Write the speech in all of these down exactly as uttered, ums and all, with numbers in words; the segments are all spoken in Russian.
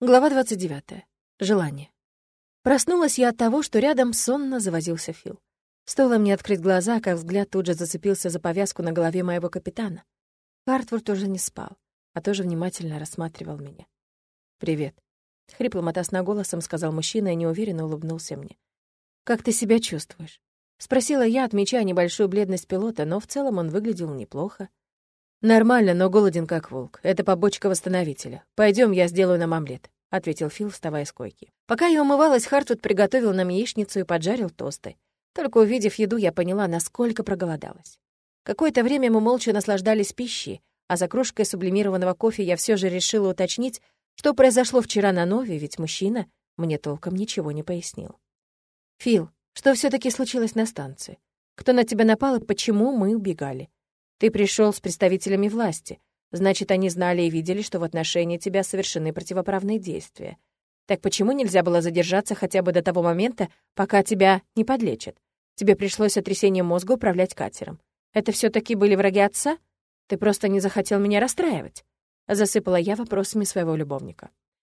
Глава двадцать девятая. Желание. Проснулась я от того, что рядом сонно завозился Фил. Стоило мне открыть глаза, как взгляд тут же зацепился за повязку на голове моего капитана. Хартфорд уже не спал, а тоже внимательно рассматривал меня. «Привет», — хриплым от сна голосом сказал мужчина и неуверенно улыбнулся мне. «Как ты себя чувствуешь?» — спросила я, отмечая небольшую бледность пилота, но в целом он выглядел неплохо. «Нормально, но голоден как волк. Это побочка восстановителя. Пойдем, я сделаю нам омлет», — ответил Фил, вставая с койки. Пока я умывалась, Хартфорд приготовил нам яичницу и поджарил тосты. Только увидев еду, я поняла, насколько проголодалась. Какое-то время мы молча наслаждались пищей, а за кружкой сублимированного кофе я все же решила уточнить, что произошло вчера на Нове, ведь мужчина мне толком ничего не пояснил. «Фил, что все таки случилось на станции? Кто на тебя напал и почему мы убегали? Ты пришел с представителями власти. Значит, они знали и видели, что в отношении тебя совершены противоправные действия. Так почему нельзя было задержаться хотя бы до того момента, пока тебя не подлечат? Тебе пришлось сотрясением мозга управлять катером. Это все таки были враги отца? Ты просто не захотел меня расстраивать?» Засыпала я вопросами своего любовника.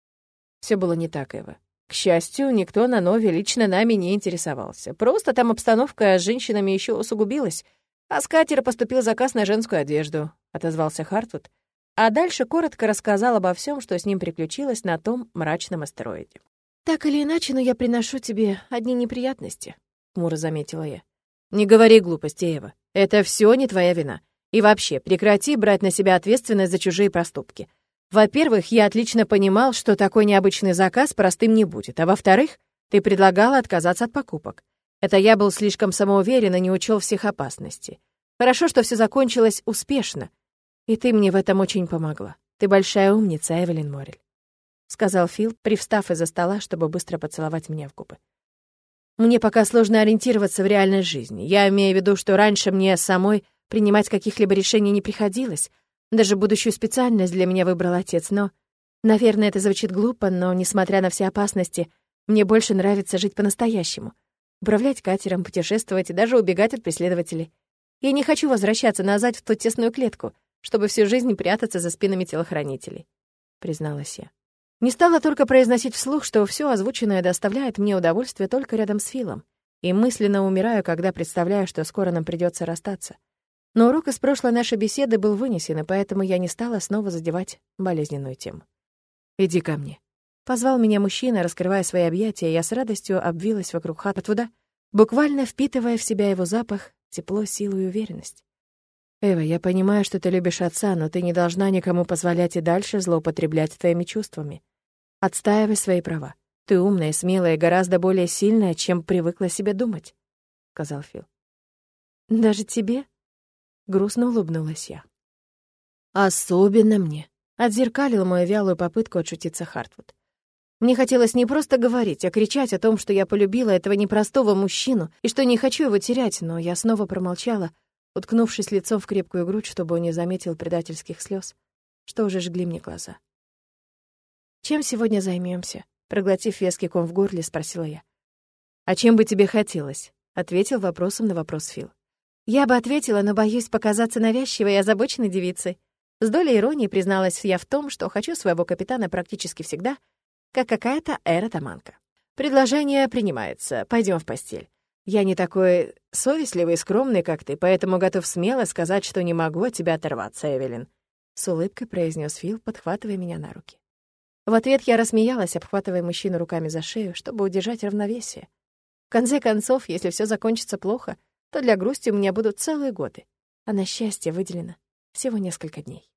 Все было не так, Эва. К счастью, никто на Нове лично нами не интересовался. Просто там обстановка с женщинами еще усугубилась, а с катера поступил заказ на женскую одежду, отозвался Хартфорд, а дальше коротко рассказал обо всем, что с ним приключилось на том мрачном астероиде. «Так или иначе, но я приношу тебе одни неприятности», — хмуро заметила я. «Не говори глупости, Эва. Это все не твоя вина. И вообще, прекрати брать на себя ответственность за чужие проступки. Во-первых, я отлично понимал, что такой необычный заказ простым не будет, а во-вторых, ты предлагала отказаться от покупок. Это я был слишком самоуверен и не учел всех опасностей. Хорошо, что все закончилось успешно, и ты мне в этом очень помогла. Ты большая умница, Эвелин Моррель», — сказал Фил, привстав из-за стола, чтобы быстро поцеловать меня в губы. «Мне пока сложно ориентироваться в реальной жизни. Я имею в виду, что раньше мне самой принимать каких-либо решений не приходилось. Даже будущую специальность для меня выбрал отец, но... Наверное, это звучит глупо, но, несмотря на все опасности, мне больше нравится жить по-настоящему. Управлять катером, путешествовать и даже убегать от преследователей. Я не хочу возвращаться назад в ту тесную клетку, чтобы всю жизнь прятаться за спинами телохранителей», — призналась я. Не стала только произносить вслух, что все озвученное доставляет мне удовольствие только рядом с Филом, и мысленно умираю, когда представляю, что скоро нам придется расстаться. Но урок из прошлой нашей беседы был вынесен, и поэтому я не стала снова задевать болезненную тему. «Иди ко мне». Позвал меня мужчина, раскрывая свои объятия, и я с радостью обвилась вокруг Хартфорда, буквально впитывая в себя его запах, тепло, силу и уверенность. «Эва, я понимаю, что ты любишь отца, но ты не должна никому позволять и дальше злоупотреблять твоими чувствами. Отстаивай свои права. Ты умная, смелая и гораздо более сильная, чем привыкла себе думать», — сказал Фил. «Даже тебе?» — грустно улыбнулась я. «Особенно мне», — отзеркалил мою вялую попытку отшутиться Хартфорд. Мне хотелось не просто говорить, а кричать о том, что я полюбила этого непростого мужчину и что не хочу его терять, но я снова промолчала, уткнувшись лицом в крепкую грудь, чтобы он не заметил предательских слез, что уже жгли мне глаза. «Чем сегодня займемся? Проглотив вязкий ком в горле, спросила я. «А чем бы тебе хотелось?» — ответил вопросом на вопрос Фил. Я бы ответила, но боюсь показаться навязчивой и озабоченной девицей. С долей иронии призналась я в том, что хочу своего капитана практически всегда, как какая-то эротоманка. «Предложение принимается. Пойдем в постель. Я не такой совестливый и скромный, как ты, поэтому готов смело сказать, что не могу от тебя оторваться, Эвелин», — с улыбкой произнес Фил, подхватывая меня на руки. В ответ я рассмеялась, обхватывая мужчину руками за шею, чтобы удержать равновесие. В конце концов, если все закончится плохо, то для грусти у меня будут целые годы, а на счастье выделено всего несколько дней.